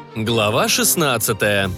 Глава 16.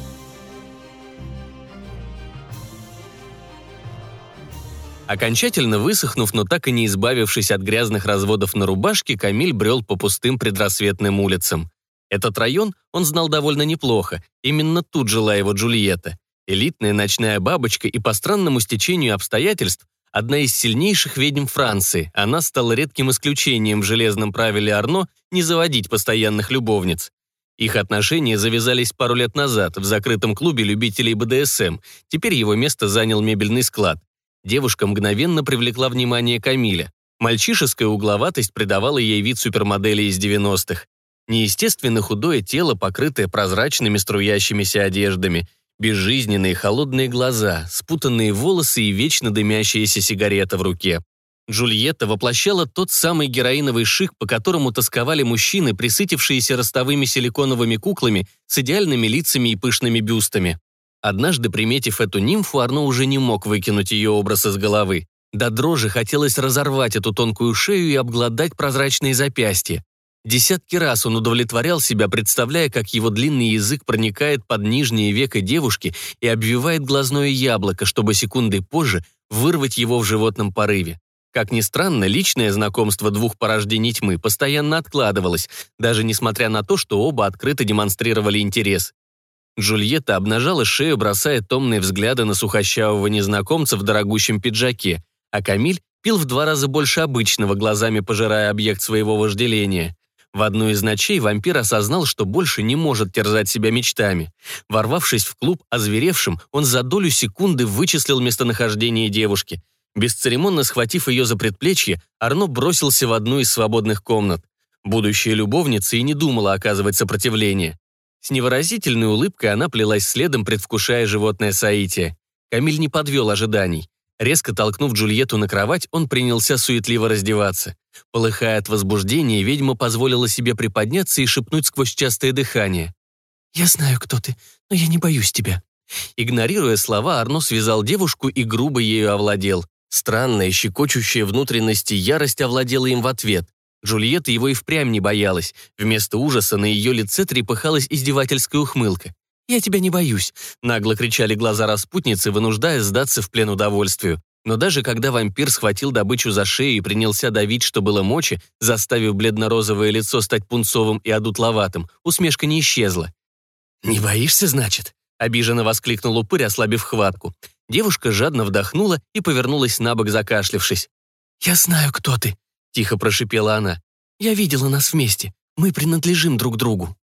Окончательно высохнув, но так и не избавившись от грязных разводов на рубашке, Камиль брел по пустым предрассветным улицам. Этот район он знал довольно неплохо, именно тут жила его Джульетта. Элитная ночная бабочка и по странному стечению обстоятельств одна из сильнейших ведьм Франции. Она стала редким исключением в железном правиле Арно не заводить постоянных любовниц. Их отношения завязались пару лет назад в закрытом клубе любителей БДСМ, теперь его место занял мебельный склад. Девушка мгновенно привлекла внимание Камиля. Мальчишеская угловатость придавала ей вид супермодели из 90-х. Неестественно худое тело, покрытое прозрачными струящимися одеждами, безжизненные холодные глаза, спутанные волосы и вечно дымящаяся сигарета в руке. Джульетта воплощала тот самый героиновый шик, по которому тосковали мужчины, присытившиеся ростовыми силиконовыми куклами с идеальными лицами и пышными бюстами. Однажды, приметив эту нимфу, Арно уже не мог выкинуть ее образ из головы. До дрожи хотелось разорвать эту тонкую шею и обглодать прозрачные запястья. Десятки раз он удовлетворял себя, представляя, как его длинный язык проникает под нижнее веко девушки и обвивает глазное яблоко, чтобы секундой позже вырвать его в животном порыве. Как ни странно, личное знакомство двух порождений тьмы постоянно откладывалось, даже несмотря на то, что оба открыто демонстрировали интерес. Джульетта обнажала шею, бросая томные взгляды на сухощавого незнакомца в дорогущем пиджаке, а Камиль пил в 2 раза больше обычного, глазами пожирая объект своего вожделения. В одну из ночей вампир осознал, что больше не может терзать себя мечтами. Ворвавшись в клуб озверевшим, он за долю секунды вычислил местонахождение девушки. Бесцеремонно схватив ее за предплечье, Арно бросился в одну из свободных комнат. Будущая любовница и не думала оказывать сопротивление. С невыразительной улыбкой она плелась следом, предвкушая животное соитие. Камиль не подвел ожиданий. Резко толкнув Джульетту на кровать, он принялся суетливо раздеваться. Полыхая от возбуждения, ведьма позволила себе приподняться и шепнуть сквозь частое дыхание. «Я знаю, кто ты, но я не боюсь тебя». Игнорируя слова, Арно связал девушку и грубо ею овладел. Странная, щекочущая внутренности ярость овладела им в ответ. Джульетта его и впрямь не боялась. Вместо ужаса на ее лице трепыхалась издевательская ухмылка. «Я тебя не боюсь», — нагло кричали глаза распутницы, вынуждая сдаться в плен удовольствию. Но даже когда вампир схватил добычу за шею и принялся давить, что было мочи, заставив бледно-розовое лицо стать пунцовым и одутловатым, усмешка не исчезла. «Не боишься, значит?» — обиженно воскликнул упырь, ослабив хватку. Девушка жадно вдохнула и повернулась на бок, закашлявшись. «Я знаю, кто ты», — тихо прошипела она. «Я видела нас вместе. Мы принадлежим друг другу».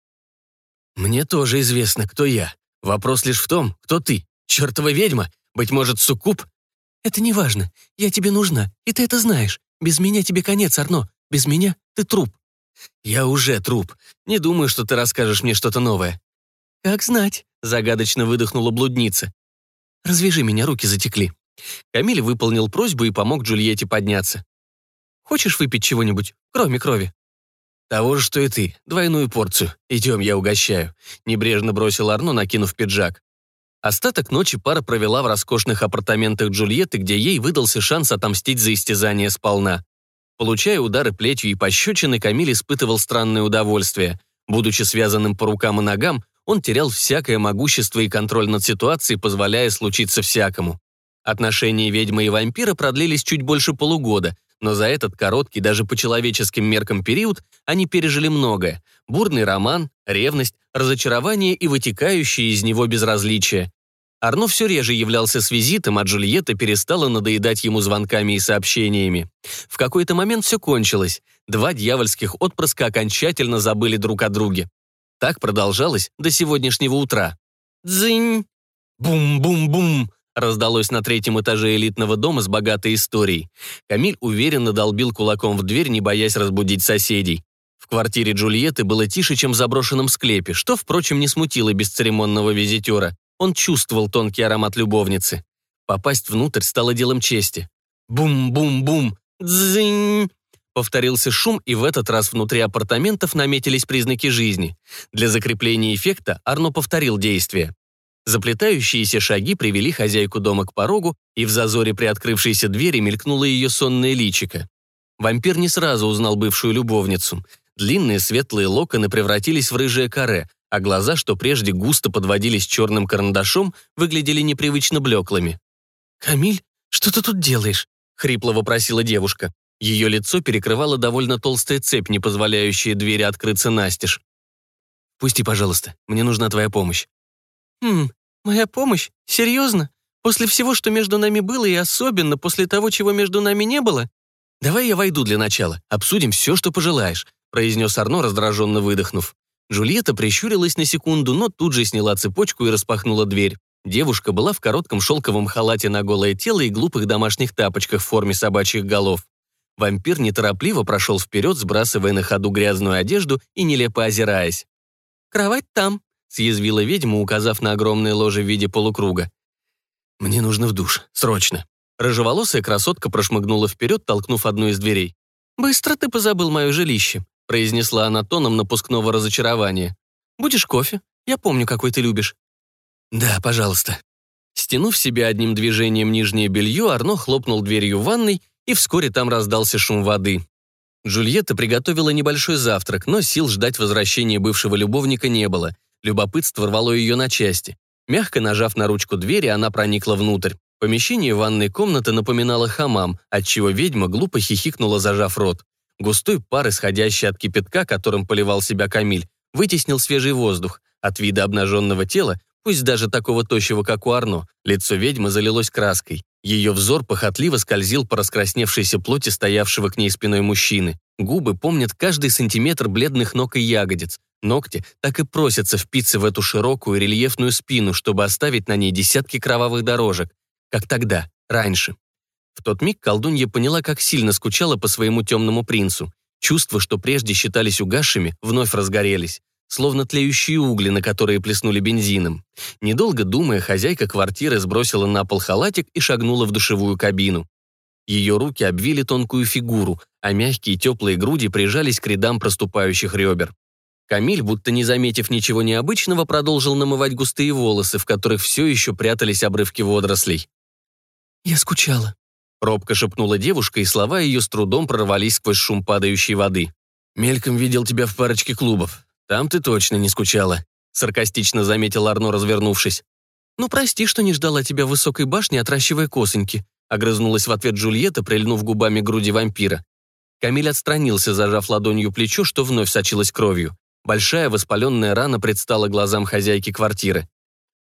«Мне тоже известно, кто я. Вопрос лишь в том, кто ты. Чертова ведьма? Быть может, суккуб?» «Это не важно. Я тебе нужна, и ты это знаешь. Без меня тебе конец, Арно. Без меня ты труп». «Я уже труп. Не думаю, что ты расскажешь мне что-то новое». «Как знать», — загадочно выдохнула блудница. «Развяжи меня, руки затекли». Камиль выполнил просьбу и помог Джульетте подняться. «Хочешь выпить чего-нибудь, кроме крови?» «Того же, что и ты. Двойную порцию. Идем, я угощаю», — небрежно бросил Арно, накинув пиджак. Остаток ночи пара провела в роскошных апартаментах Джульетты, где ей выдался шанс отомстить за истязание сполна. Получая удары плетью и пощечины, Камиль испытывал странное удовольствие. Будучи связанным по рукам и ногам, он терял всякое могущество и контроль над ситуацией, позволяя случиться всякому. Отношения ведьмы и вампира продлились чуть больше полугода, но за этот короткий, даже по человеческим меркам период, они пережили многое. Бурный роман, ревность, разочарование и вытекающее из него безразличие. Арно все реже являлся с визитом, а Джульетта перестала надоедать ему звонками и сообщениями. В какой-то момент все кончилось. 2 дьявольских отпрыска окончательно забыли друг о друге. Так продолжалось до сегодняшнего утра. «Дзынь!» «Бум-бум-бум!» раздалось на 3-м этаже элитного дома с богатой историей. Камиль уверенно долбил кулаком в дверь, не боясь разбудить соседей. В квартире Джульетты было тише, чем в заброшенном склепе, что, впрочем, не смутило бесцеремонного визитера. Он чувствовал тонкий аромат любовницы. Попасть внутрь стало делом чести. «Бум-бум-бум! Дзынь!» Повторился шум, и в этот раз внутри апартаментов наметились признаки жизни. Для закрепления эффекта Арно повторил действие. Заплетающиеся шаги привели хозяйку дома к порогу, и в зазоре приоткрывшейся двери мелькнуло ее сонное личико. Вампир не сразу узнал бывшую любовницу. Длинные светлые локоны превратились в рыжее каре, а глаза, что прежде густо подводились черным карандашом, выглядели непривычно блеклыми. «Камиль, что ты тут делаешь?» — хрипло вопросила девушка. Ее лицо перекрывала довольно толстая цепь, не позволяющая двери открыться настежь. «Пусти, пожалуйста, мне нужна твоя помощь». Моя помощь? Серьезно? После всего, что между нами было, и особенно после того, чего между нами не было?» «Давай я войду для начала, обсудим все, что пожелаешь», произнес Арно, раздраженно выдохнув. Джульетта прищурилась на секунду, но тут же сняла цепочку и распахнула дверь. Девушка была в коротком шелковом халате на голое тело и глупых домашних тапочках в форме собачьих голов. Вампир неторопливо прошел вперед, сбрасывая на ходу грязную одежду и нелепо озираясь. «Кровать там», — съязвила ведьма, указав на огромное ложе в виде полукруга. «Мне нужно в душ. Срочно». Рыжеволосая красотка прошмыгнула вперед, толкнув одну из дверей. «Быстро ты позабыл мое жилище», — произнесла она тоном напускного разочарования. «Будешь кофе? Я помню, какой ты любишь». «Да, пожалуйста». Стянув себе одним движением нижнее белье, Арно хлопнул дверью в ванной, и вскоре там раздался шум воды. Джульетта приготовила небольшой завтрак, но сил ждать возвращения бывшего любовника не было. Любопытство рвало ее на части. Мягко нажав на ручку двери, она проникла внутрь. Помещение ванной комнаты напоминало хамам, отчего ведьма глупо хихикнула, зажав рот. Густой пар, исходящий от кипятка, которым поливал себя Камиль, вытеснил свежий воздух. От вида обнаженного тела, пусть даже такого тощего, как у Арно, лицо ведьмы залилось краской. Ее взор похотливо скользил по раскрасневшейся плоти стоявшего к ней спиной мужчины. Губы помнят каждый сантиметр бледных ног и ягодиц. Ногти так и просятся впиться в эту широкую рельефную спину, чтобы оставить на ней десятки кровавых дорожек. Как тогда, раньше. В тот миг колдунья поняла, как сильно скучала по своему темному принцу. Чувства, что прежде считались угасшими, вновь разгорелись, словно тлеющие угли, на которые плеснули бензином. Недолго думая, хозяйка квартиры сбросила на пол халатик и шагнула в душевую кабину. Ее руки обвили тонкую фигуру, а мягкие теплые груди прижались к рядам проступающих ребер. Камиль, будто не заметив ничего необычного, продолжил намывать густые волосы, в которых все еще прятались обрывки водорослей. «Я скучала», — робко шепнула девушка, и слова ее с трудом прорвались сквозь шум падающей воды. «Мельком видел тебя в парочке клубов. Там ты точно не скучала», — саркастично заметил Арно, развернувшись. «Ну, прости, что не ждала тебя в высокой башне, отращивая косоньки», — огрызнулась в ответ Джульетта, прильнув губами к груди вампира. Камиль отстранился, зажав ладонью плечо, что вновь сочилось кровью. Большая воспаленная рана предстала глазам хозяйки квартиры.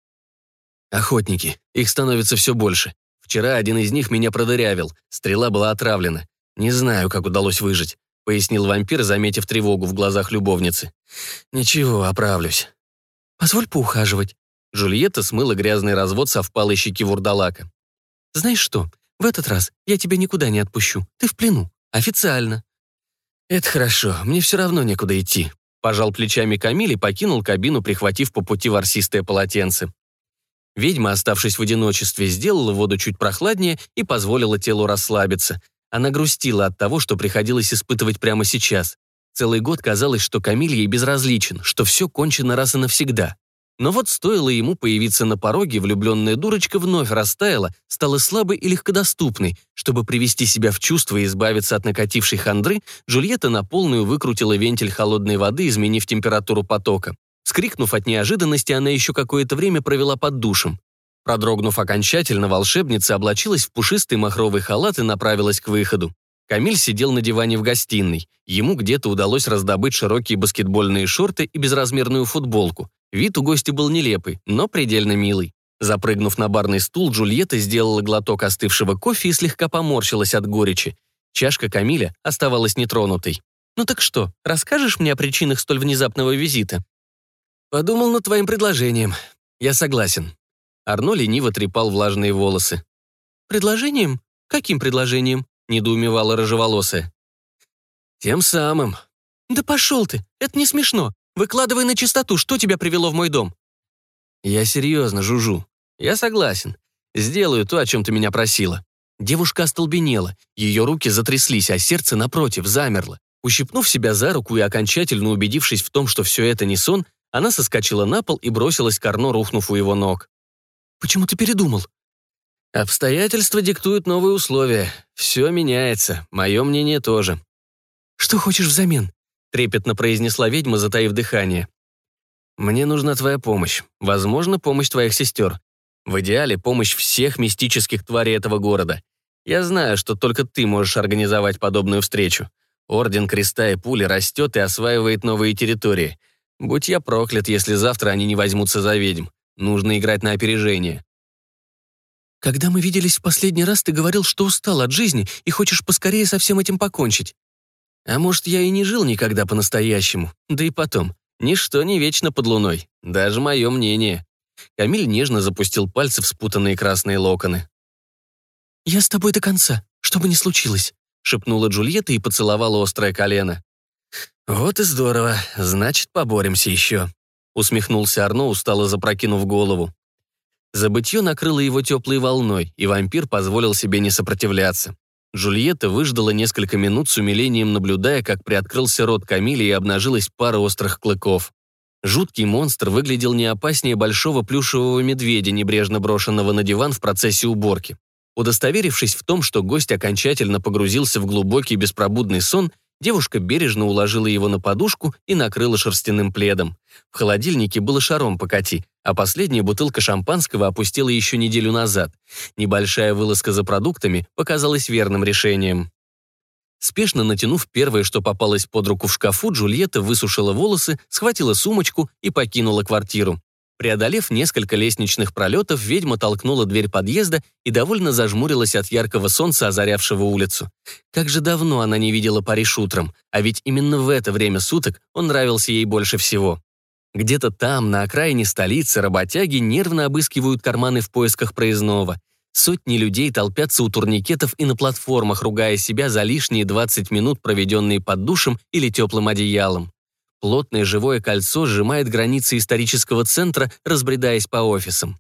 «Охотники. Их становится все больше. Вчера один из них меня продырявил. Стрела была отравлена. Не знаю, как удалось выжить», — пояснил вампир, заметив тревогу в глазах любовницы. «Ничего, оправлюсь». «Позволь поухаживать». Джульетта смыла грязный развод со впалой щеки вурдалака. «Знаешь что, в этот раз я тебя никуда не отпущу. Ты в плену. Официально». «Это хорошо. Мне все равно некуда идти». Пожал плечами Камиль и покинул кабину, прихватив по пути ворсистое полотенце. Ведьма, оставшись в одиночестве, сделала воду чуть прохладнее и позволила телу расслабиться. Она грустила от того, что приходилось испытывать прямо сейчас. Целый год казалось, что Камиль ей безразличен, что все кончено раз и навсегда. Но вот стоило ему появиться на пороге, влюбленная дурочка вновь растаяла, стала слабой и легкодоступной. Чтобы привести себя в чувство и избавиться от накатившей хандры, Джульетта на полную выкрутила вентиль холодной воды, изменив температуру потока. Вскрикнув от неожиданности, она еще какое-то время провела под душем. Продрогнув окончательно, волшебница облачилась в пушистый махровый халат и направилась к выходу. Камиль сидел на диване в гостиной. Ему где-то удалось раздобыть широкие баскетбольные шорты и безразмерную футболку. Вид у гостя был нелепый, но предельно милый. Запрыгнув на барный стул, Джульетта сделала глоток остывшего кофе и слегка поморщилась от горечи. Чашка Камиля оставалась нетронутой. «Ну так что, расскажешь мне о причинах столь внезапного визита?» «Подумал над твоим предложением. Я согласен». Арно лениво трепал влажные волосы. «Предложением? Каким предложением?» — недоумевала рыжеволосая. «Тем самым». «Да пошел ты, это не смешно. Выкладывай на чистоту, что тебя привело в мой дом». «Я серьезно, Жужу. Я согласен. Сделаю то, о чем ты меня просила». Девушка остолбенела, ее руки затряслись, а сердце, напротив, замерло. Ущипнув себя за руку и окончательно убедившись в том, что все это не сон, она соскочила на пол и бросилась к Арно, рухнув у его ног. «Почему ты передумал?» «Обстоятельства диктуют новые условия. Все меняется. Мое мнение тоже». «Что хочешь взамен?» — трепетно произнесла ведьма, затаив дыхание. Мне нужна твоя помощь. Возможно, помощь твоих сестер. В идеале помощь всех мистических тварей этого города. Я знаю, что только ты можешь организовать подобную встречу. Орден Креста и Пули растет и осваивает новые территории. Будь я проклят, если завтра они не возьмутся за ведьм. Нужно играть на опережение. Когда мы виделись в последний раз, ты говорил, что устал от жизни и хочешь поскорее со всем этим покончить. А может, я и не жил никогда по-настоящему. Да и потом, ничто не вечно под луной. Даже мое мнение. Камиль нежно запустил пальцы в спутанные красные локоны. «Я с тобой до конца, что бы ни случилось», — шепнула Джульетта и поцеловала острое колено. «Вот и здорово, значит, поборемся еще», — усмехнулся Арно, устало запрокинув голову. Забытье накрыло его теплой волной, и вампир позволил себе не сопротивляться. Джульетта выждала несколько минут с умилением, наблюдая, как приоткрылся рот Камиля и обнажилась пара острых клыков. Жуткий монстр выглядел не опаснее большого плюшевого медведя, небрежно брошенного на диван в процессе уборки. Удостоверившись в том, что гость окончательно погрузился в глубокий беспробудный сон, девушка бережно уложила его на подушку и накрыла шерстяным пледом. В холодильнике было шаром покати, а последняя бутылка шампанского опустела еще неделю назад. Небольшая вылазка за продуктами показалась верным решением. Спешно натянув первое, что попалось под руку в шкафу, Джульетта высушила волосы, схватила сумочку и покинула квартиру. Преодолев несколько лестничных пролетов, ведьма толкнула дверь подъезда и довольно зажмурилась от яркого солнца, озарявшего улицу. Как же давно она не видела Париж утром, а ведь именно в это время суток он нравился ей больше всего. Где-то там, на окраине столицы, работяги нервно обыскивают карманы в поисках проездного. Сотни людей толпятся у турникетов и на платформах, ругая себя за лишние 20 минут, проведенные под душем или теплым одеялом. Плотное живое кольцо сжимает границы исторического центра, разбредаясь по офисам.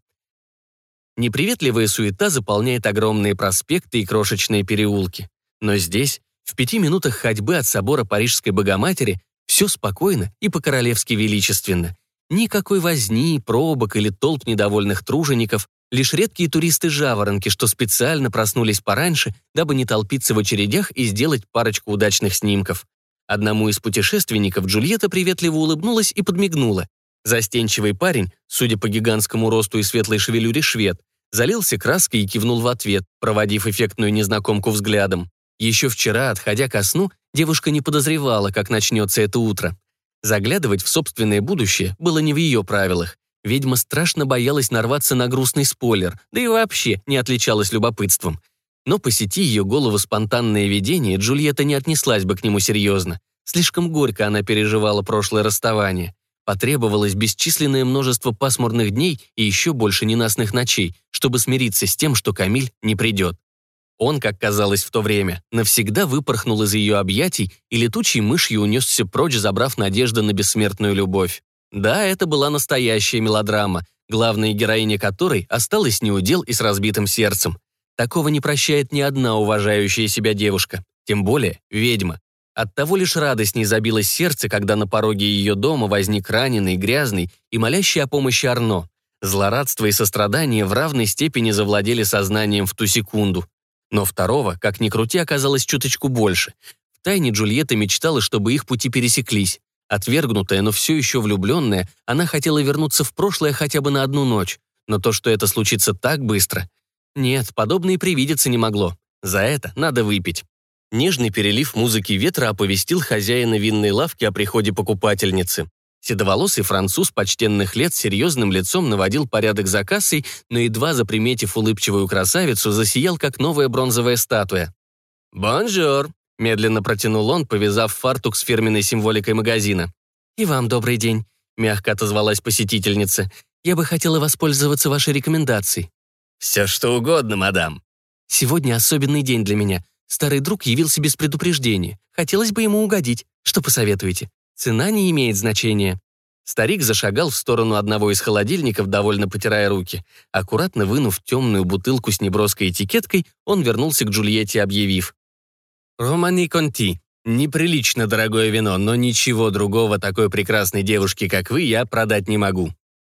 Неприветливая суета заполняет огромные проспекты и крошечные переулки. Но здесь, в 5 минутах ходьбы от собора Парижской Богоматери, все спокойно и по-королевски величественно. Никакой возни, пробок или толп недовольных тружеников, лишь редкие туристы-жаворонки, что специально проснулись пораньше, дабы не толпиться в очередях и сделать парочку удачных снимков. Одному из путешественников Джульетта приветливо улыбнулась и подмигнула. Застенчивый парень, судя по гигантскому росту и светлой шевелюре швед, залился краской и кивнул в ответ, проводив эффектную незнакомку взглядом. Еще вчера, отходя ко сну, девушка не подозревала, как начнется это утро. Заглядывать в собственное будущее было не в ее правилах. Ведьма страшно боялась нарваться на грустный спойлер, да и вообще не отличалась любопытством. Но посети ее голову спонтанное видение, Джульетта не отнеслась бы к нему серьезно. Слишком горько она переживала прошлое расставание. Потребовалось бесчисленное множество пасмурных дней и еще больше ненастных ночей, чтобы смириться с тем, что Камиль не придет. Он, как казалось в то время, навсегда выпорхнул из ее объятий и летучей мышью унесся прочь, забрав надежды на бессмертную любовь. Да, это была настоящая мелодрама, главная героиня которой осталась неудел и с разбитым сердцем. Такого не прощает ни одна уважающая себя девушка, тем более ведьма. Оттого лишь радостней забилось сердце, когда на пороге ее дома возник раненый, грязный и молящий о помощи Арно. Злорадство и сострадание в равной степени завладели сознанием в ту секунду. Но второго, как ни крути, оказалось чуточку больше. Втайне Джульетта мечтала, чтобы их пути пересеклись. Отвергнутая, но все еще влюбленная, она хотела вернуться в прошлое хотя бы на одну ночь. Но то, что это случится так быстро... Нет, подобное и привидеться не могло. За это надо выпить. Нежный перелив музыки ветра оповестил хозяина винной лавки о приходе покупательницы. Седоволосый француз почтенных лет с серьезным лицом наводил порядок за кассой, но едва заприметив улыбчивую красавицу, засиял, как новая бронзовая статуя. «Бонжур!» — медленно протянул он, повязав фартук с фирменной символикой магазина. «И вам добрый день», — мягко отозвалась посетительница. «Я бы хотела воспользоваться вашей рекомендацией». «Все что угодно, мадам». «Сегодня особенный день для меня. Старый друг явился без предупреждения. Хотелось бы ему угодить. Что посоветуете? Цена не имеет значения». Старик зашагал в сторону одного из холодильников, довольно потирая руки. Аккуратно вынув темную бутылку с неброской этикеткой, он вернулся к Джульетте, объявив. «Романи Конти. Неприлично дорогое вино, но ничего другого такой прекрасной девушки, как вы, я продать не могу».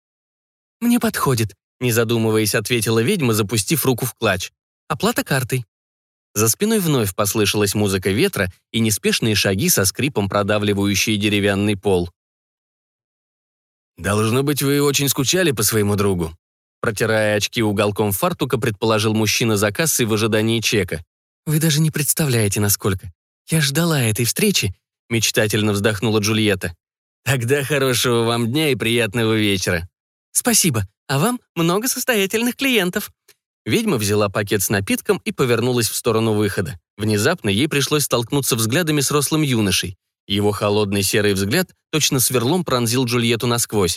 «Мне подходит», — не задумываясь, ответила ведьма, запустив руку в клатч. «Оплата картой». За спиной вновь послышалась музыка ветра и неспешные шаги со скрипом, продавливающие деревянный пол. «Должно быть, вы очень скучали по своему другу», протирая очки уголком фартука, предположил мужчина за кассой в ожидании чека. «Вы даже не представляете, насколько. Я ждала этой встречи», мечтательно вздохнула Джульетта. «Тогда хорошего вам дня и приятного вечера». «Спасибо, а вам много состоятельных клиентов». Ведьма взяла пакет с напитком и повернулась в сторону выхода. Внезапно ей пришлось столкнуться взглядами с рослым юношей. Его холодный серый взгляд точно сверлом пронзил Джульетту насквозь.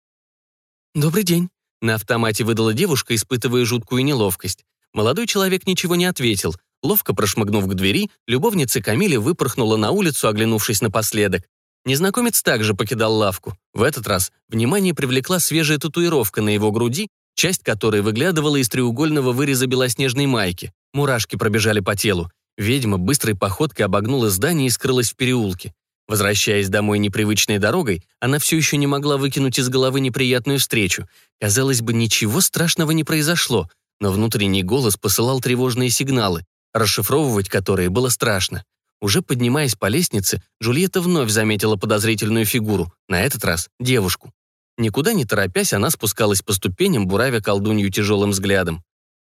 «Добрый день», — на автомате выдала девушка, испытывая жуткую неловкость. Молодой человек ничего не ответил. Ловко прошмыгнув к двери, любовница Камиля выпорхнула на улицу, оглянувшись напоследок. Незнакомец также покидал лавку. В этот раз внимание привлекла свежая татуировка на его груди, часть которой выглядывала из треугольного выреза белоснежной майки. Мурашки пробежали по телу. Ведьма быстрой походкой обогнула здание и скрылась в переулке. Возвращаясь домой непривычной дорогой, она все еще не могла выкинуть из головы неприятную встречу. Казалось бы, ничего страшного не произошло, но внутренний голос посылал тревожные сигналы, расшифровывать которые было страшно. Уже поднимаясь по лестнице, Джульетта вновь заметила подозрительную фигуру, на этот раз девушку. Никуда не торопясь, она спускалась по ступеням, буравя колдунью тяжелым взглядом.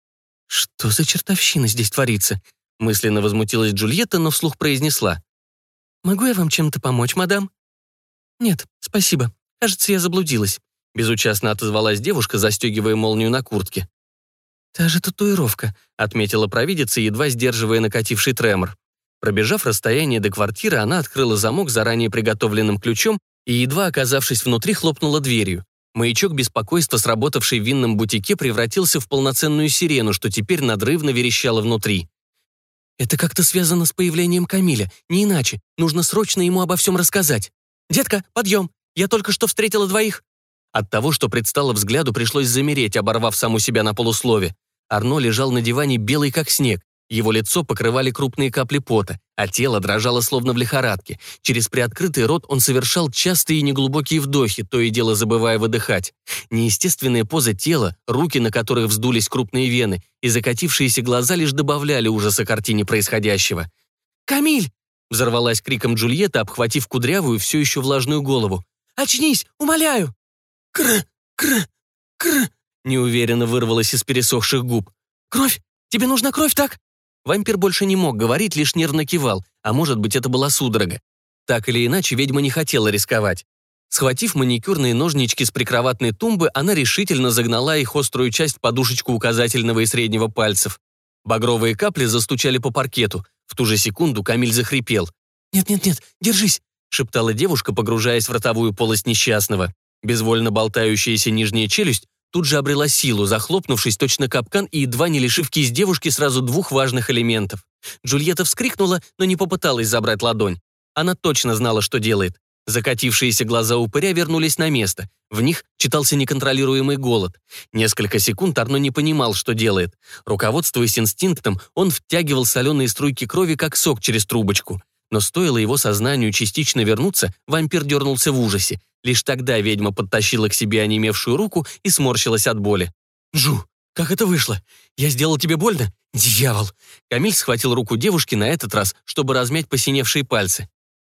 «Что за чертовщина здесь творится?» Мысленно возмутилась Джульетта, но вслух произнесла. «Могу я вам чем-то помочь, мадам?» «Нет, спасибо. Кажется, я заблудилась», — безучастно отозвалась девушка, застегивая молнию на куртке. «Та же татуировка», — отметила провидица, едва сдерживая накативший тремор. Пробежав расстояние до квартиры, она открыла замок заранее приготовленным ключом и, едва оказавшись внутри, хлопнула дверью. Маячок беспокойства, сработавший в винном бутике, превратился в полноценную сирену, что теперь надрывно верещало внутри. «Это как-то связано с появлением Камиля, не иначе. Нужно срочно ему обо всем рассказать. Детка, подъем! Я только что встретила двоих!» От того, что предстало взгляду, пришлось замереть, оборвав саму себя на полуслове. Арно лежал на диване белый как снег. Его лицо покрывали крупные капли пота, а тело дрожало словно в лихорадке. Через приоткрытый рот он совершал частые и неглубокие вдохи, то и дело забывая выдыхать. Неестественная поза тела, руки, на которых вздулись крупные вены, и закатившиеся глаза лишь добавляли ужаса картине происходящего. «Камиль!» — взорвалась криком Джульетта, обхватив кудрявую, все еще влажную голову. «Очнись! Умоляю!» «Кр! Кр! Кр!» — неуверенно вырвалось из пересохших губ. «Кровь! Тебе нужна кровь, так?» Вампир больше не мог говорить, лишь нервно кивал, а может быть, это была судорога. Так или иначе, ведьма не хотела рисковать. Схватив маникюрные ножнички с прикроватной тумбы, она решительно загнала их острую часть в подушечку указательного и среднего пальцев. Багровые капли застучали по паркету. В ту же секунду Камиль захрипел. «Нет-нет-нет, держись!» — шептала девушка, погружаясь в ротовую полость несчастного. Безвольно болтающаяся нижняя челюсть тут же обрела силу, захлопнувшись точно капкан и едва не лишив кисть девушки сразу двух важных элементов. Джульетта вскрикнула, но не попыталась забрать ладонь. Она точно знала, что делает. Закатившиеся глаза упыря вернулись на место. В них читался неконтролируемый голод. Несколько секунд Арно не понимал, что делает. Руководствуясь инстинктом, он втягивал соленые струйки крови, как сок через трубочку. Но стоило его сознанию частично вернуться, вампир дернулся в ужасе. Лишь тогда ведьма подтащила к себе онемевшую руку и сморщилась от боли. «Джу, как это вышло? Я сделал тебе больно? Дьявол!» Камиль схватил руку девушки на этот раз, чтобы размять посиневшие пальцы.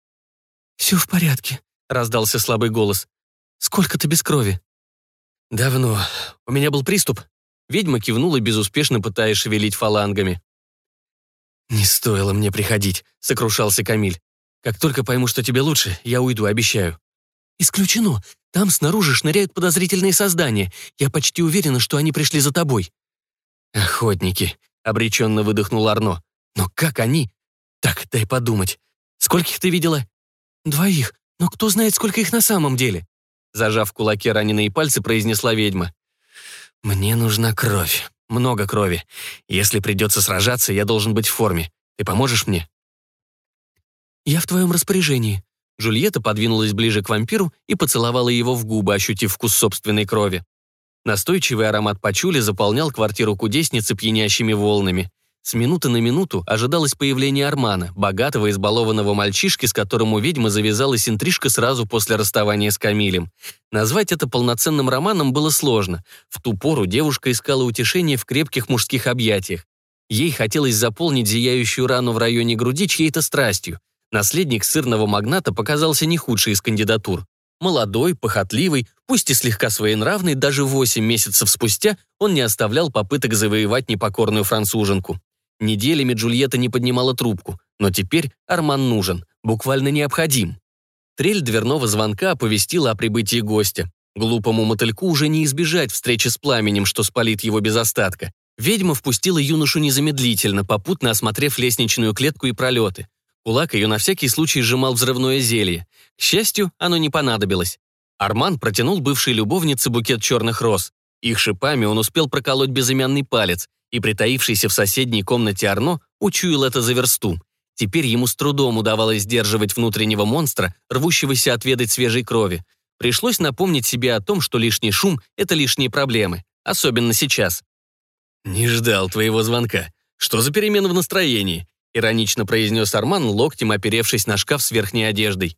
«Все в порядке», — раздался слабый голос. «Сколько ты без крови?» «Давно. У меня был приступ». Ведьма кивнула, безуспешно пытаясь шевелить фалангами. «Не стоило мне приходить», — сокрушался Камиль. «Как только пойму, что тебе лучше, я уйду, обещаю». «Исключено. Там снаружи шныряют подозрительные создания. Я почти уверена, что они пришли за тобой». «Охотники», — обреченно выдохнул Арно. «Но как они?» «Так, дай подумать. Скольких ты видела?» «2, но кто знает, сколько их на самом деле?» Зажав в кулаке раненые пальцы, произнесла ведьма. «Мне нужна кровь. Много крови. Если придется сражаться, я должен быть в форме. Ты поможешь мне?» «Я в твоем распоряжении». Джульетта подвинулась ближе к вампиру и поцеловала его в губы, ощутив вкус собственной крови. Настойчивый аромат пачули заполнял квартиру кудесницы пьянящими волнами. С минуты на минуту ожидалось появление Армана, богатого избалованного мальчишки, с которым у ведьмы завязалась интрижка сразу после расставания с Камилем. Назвать это полноценным романом было сложно. В ту пору девушка искала утешение в крепких мужских объятиях. Ей хотелось заполнить зияющую рану в районе груди чьей-то страстью. Наследник сырного магната показался не худший из кандидатур. Молодой, похотливый, пусть и слегка своенравный, даже 8 месяцев спустя он не оставлял попыток завоевать непокорную француженку. Неделями Джульетта не поднимала трубку, но теперь Арман нужен, буквально необходим. Трель дверного звонка оповестила о прибытии гостя. Глупому мотыльку уже не избежать встречи с пламенем, что спалит его без остатка. Ведьма впустила юношу незамедлительно, попутно осмотрев лестничную клетку и пролеты. Кулак ее на всякий случай сжимал взрывное зелье. К счастью, оно не понадобилось. Арман протянул бывшей любовнице букет черных роз. Их шипами он успел проколоть безымянный палец, и притаившийся в соседней комнате Арно учуял это за версту. Теперь ему с трудом удавалось сдерживать внутреннего монстра, рвущегося отведать свежей крови. Пришлось напомнить себе о том, что лишний шум — это лишние проблемы, особенно сейчас. «Не ждал твоего звонка. Что за перемена в настроении?» — иронично произнес Арман, локтем оперевшись на шкаф с верхней одеждой.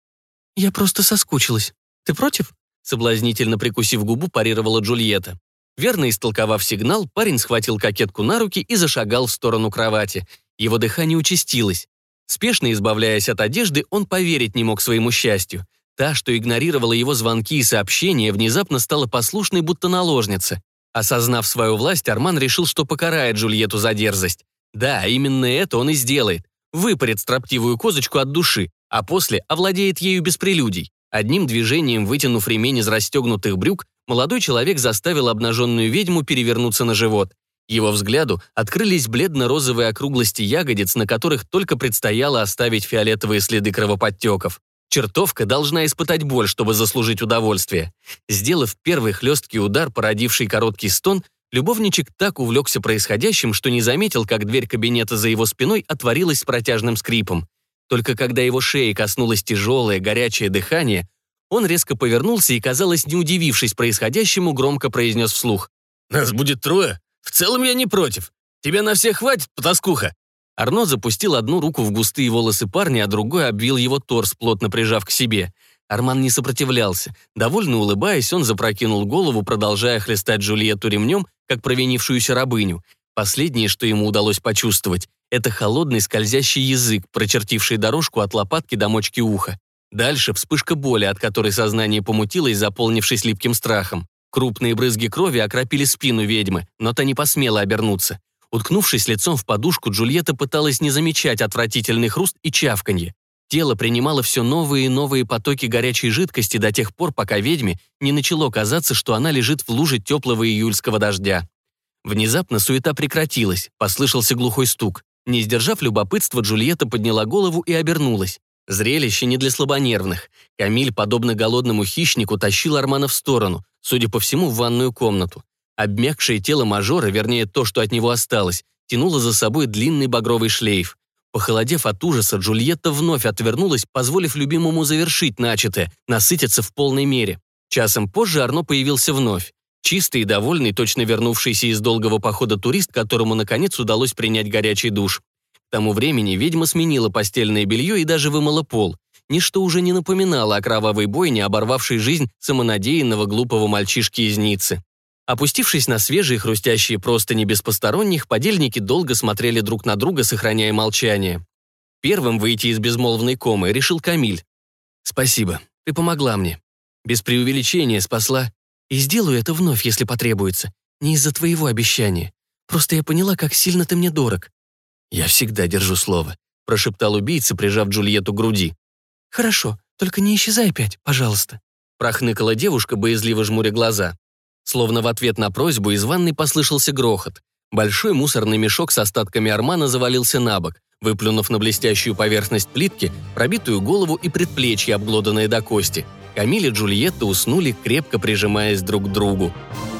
«Я просто соскучилась. Ты против?» Соблазнительно прикусив губу, парировала Джульетта. Верно истолковав сигнал, парень схватил кокетку на руки и зашагал в сторону кровати. Его дыхание участилось. Спешно избавляясь от одежды, он поверить не мог своему счастью. Та, что игнорировала его звонки и сообщения, внезапно стала послушной, будто наложница. Осознав свою власть, Арман решил, что покарает Джульетту за дерзость. Да, именно это он и сделает. Выпарит строптивую козочку от души, а после овладеет ею без прелюдий. Одним движением, вытянув ремень из расстегнутых брюк, молодой человек заставил обнаженную ведьму перевернуться на живот. Его взгляду открылись бледно-розовые округлости ягодиц, на которых только предстояло оставить фиолетовые следы кровоподтеков. Чертовка должна испытать боль, чтобы заслужить удовольствие. Сделав первый хлесткий удар, породивший короткий стон, любовничек так увлекся происходящим, что не заметил, как дверь кабинета за его спиной отворилась с протяжным скрипом. Только когда его шеи коснулось тяжелое, горячее дыхание, он резко повернулся и, казалось, не удивившись происходящему, громко произнес вслух: «Нас будет 3. В целом я не против. Тебя на всех хватит, потаскуха?» Арно запустил одну руку в густые волосы парня, а другой обвил его торс, плотно прижав к себе. Арман не сопротивлялся. Довольно улыбаясь, он запрокинул голову, продолжая хлестать Джульетту ремнем, как провинившуюся рабыню. Последнее, что ему удалось почувствовать, это холодный скользящий язык, прочертивший дорожку от лопатки до мочки уха. Дальше вспышка боли, от которой сознание помутилось, заполнившись липким страхом. Крупные брызги крови окропили спину ведьмы, но та не посмела обернуться. Уткнувшись лицом в подушку, Джульетта пыталась не замечать отвратительный хруст и чавканье. Тело принимало все новые и новые потоки горячей жидкости до тех пор, пока ведьме не начало казаться, что она лежит в луже теплого июльского дождя. Внезапно суета прекратилась, послышался глухой стук. Не сдержав любопытства, Джульетта подняла голову и обернулась. Зрелище не для слабонервных. Камиль, подобно голодному хищнику, тащил Армана в сторону, судя по всему, в ванную комнату. Обмякшее тело мажора, вернее, то, что от него осталось, тянуло за собой длинный багровый шлейф. Похолодев от ужаса, Джульетта вновь отвернулась, позволив любимому завершить начатое, насытиться в полной мере. Часом позже Арно появился вновь. Чистый и довольный, точно вернувшийся из долгого похода турист, которому, наконец, удалось принять горячий душ. К тому времени ведьма сменила постельное белье и даже вымыла пол. Ничто уже не напоминало о кровавой бойне, оборвавшей жизнь самонадеянного глупого мальчишки из Ниццы. Опустившись на свежие хрустящие простыни без посторонних, подельники долго смотрели друг на друга, сохраняя молчание. Первым выйти из безмолвной комы решил Камиль. «Спасибо, ты помогла мне. Без преувеличения спасла. И сделаю это вновь, если потребуется. Не из-за твоего обещания. Просто я поняла, как сильно ты мне дорог». «Я всегда держу слово», — прошептал убийца, прижав Джульетту к груди. «Хорошо, только не исчезай опять, пожалуйста», — прохныкала девушка, боязливо жмуря глаза. Словно в ответ на просьбу из ванной послышался грохот. Большой мусорный мешок с остатками Армана завалился на бок, выплюнув на блестящую поверхность плитки пробитую голову и предплечья, обглоданные до кости. Камиль и Джульетта уснули, крепко прижимаясь друг к другу.